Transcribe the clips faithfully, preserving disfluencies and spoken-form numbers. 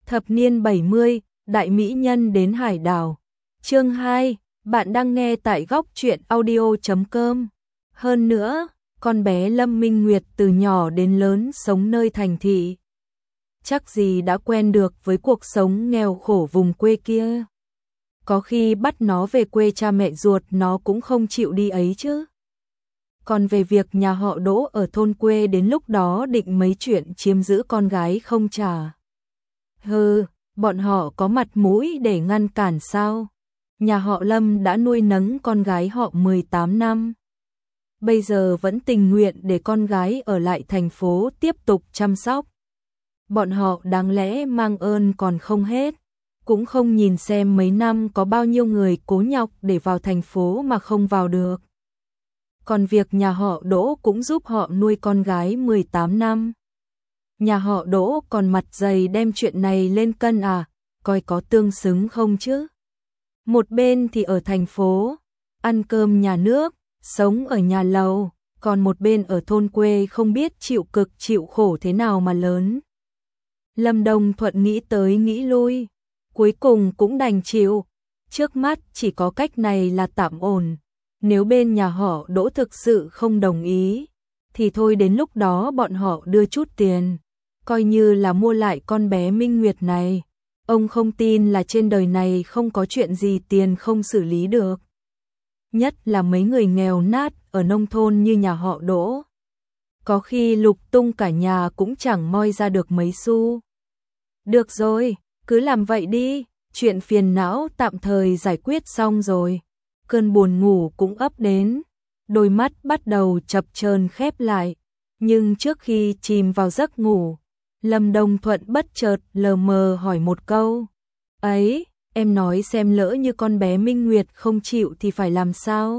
Thập niên bảy mươi, đại mỹ nhân đến hải đảo. Chương hai, bạn đang nghe tại góc truyện audio chấm com. Hơn nữa, con bé Lâm Minh Nguyệt từ nhỏ đến lớn sống nơi thành thị. Chắc gì đã quen được với cuộc sống nghèo khổ vùng quê kia. Có khi bắt nó về quê cha mẹ ruột nó cũng không chịu đi ấy chứ. Còn về việc nhà họ Đỗ ở thôn quê đến lúc đó định mấy chuyện chiếm giữ con gái không trả. Hừ, bọn họ có mặt mũi để ngăn cản sao? Nhà họ Lâm đã nuôi nấng con gái họ mười tám năm. Bây giờ vẫn tình nguyện để con gái ở lại thành phố tiếp tục chăm sóc. Bọn họ đáng lẽ mang ơn còn không hết. Cũng không nhìn xem mấy năm có bao nhiêu người cố nhọc để vào thành phố mà không vào được. Còn việc nhà họ Đỗ cũng giúp họ nuôi con gái mười tám năm. Nhà họ Đỗ còn mặt dày đem chuyện này lên cân à, coi có tương xứng không chứ. Một bên thì ở thành phố, ăn cơm nhà nước, sống ở nhà lầu, còn một bên ở thôn quê không biết chịu cực chịu khổ thế nào mà lớn. Lâm Đồng Thuận nghĩ tới nghĩ lui, cuối cùng cũng đành chịu, trước mắt chỉ có cách này là tạm ổn. Nếu bên nhà họ Đỗ thực sự không đồng ý, thì thôi đến lúc đó bọn họ đưa chút tiền, coi như là mua lại con bé Minh Nguyệt này. Ông không tin là trên đời này không có chuyện gì tiền không xử lý được. Nhất là mấy người nghèo nát ở nông thôn như nhà họ Đỗ. Có khi lục tung cả nhà cũng chẳng moi ra được mấy xu. Được rồi, cứ làm vậy đi, chuyện phiền não tạm thời giải quyết xong rồi. Cơn buồn ngủ cũng ấp đến, đôi mắt bắt đầu chập chờn khép lại. Nhưng trước khi chìm vào giấc ngủ, Lâm Đồng Thuận bất chợt lờ mờ hỏi một câu. Ấy, em nói xem lỡ như con bé Minh Nguyệt không chịu thì phải làm sao?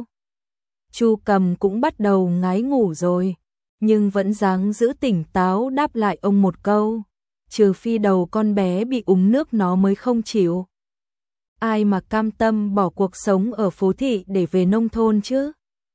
Chu Cầm cũng bắt đầu ngái ngủ rồi, nhưng vẫn dáng giữ tỉnh táo đáp lại ông một câu. Trừ phi đầu con bé bị úng nước nó mới không chịu. Ai mà cam tâm bỏ cuộc sống ở phố thị để về nông thôn chứ?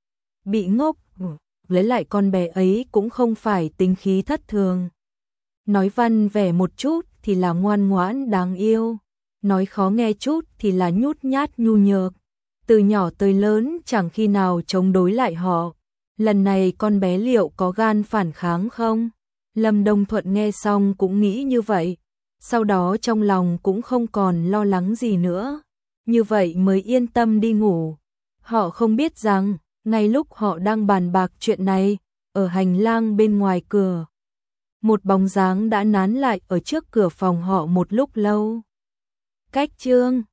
Bị ngốc, lấy lại con bé ấy cũng không phải tính khí thất thường. Nói văn vẻ một chút thì là ngoan ngoãn đáng yêu, nói khó nghe chút thì là nhút nhát nhu nhược. Từ nhỏ tới lớn chẳng khi nào chống đối lại họ. Lần này con bé liệu có gan phản kháng không? Lâm Đồng Thuận nghe xong cũng nghĩ như vậy. Sau đó trong lòng cũng không còn lo lắng gì nữa. Như vậy mới yên tâm đi ngủ. Họ không biết rằng, ngay lúc họ đang bàn bạc chuyện này, ở hành lang bên ngoài cửa, một bóng dáng đã nán lại ở trước cửa phòng họ một lúc lâu. Cách chương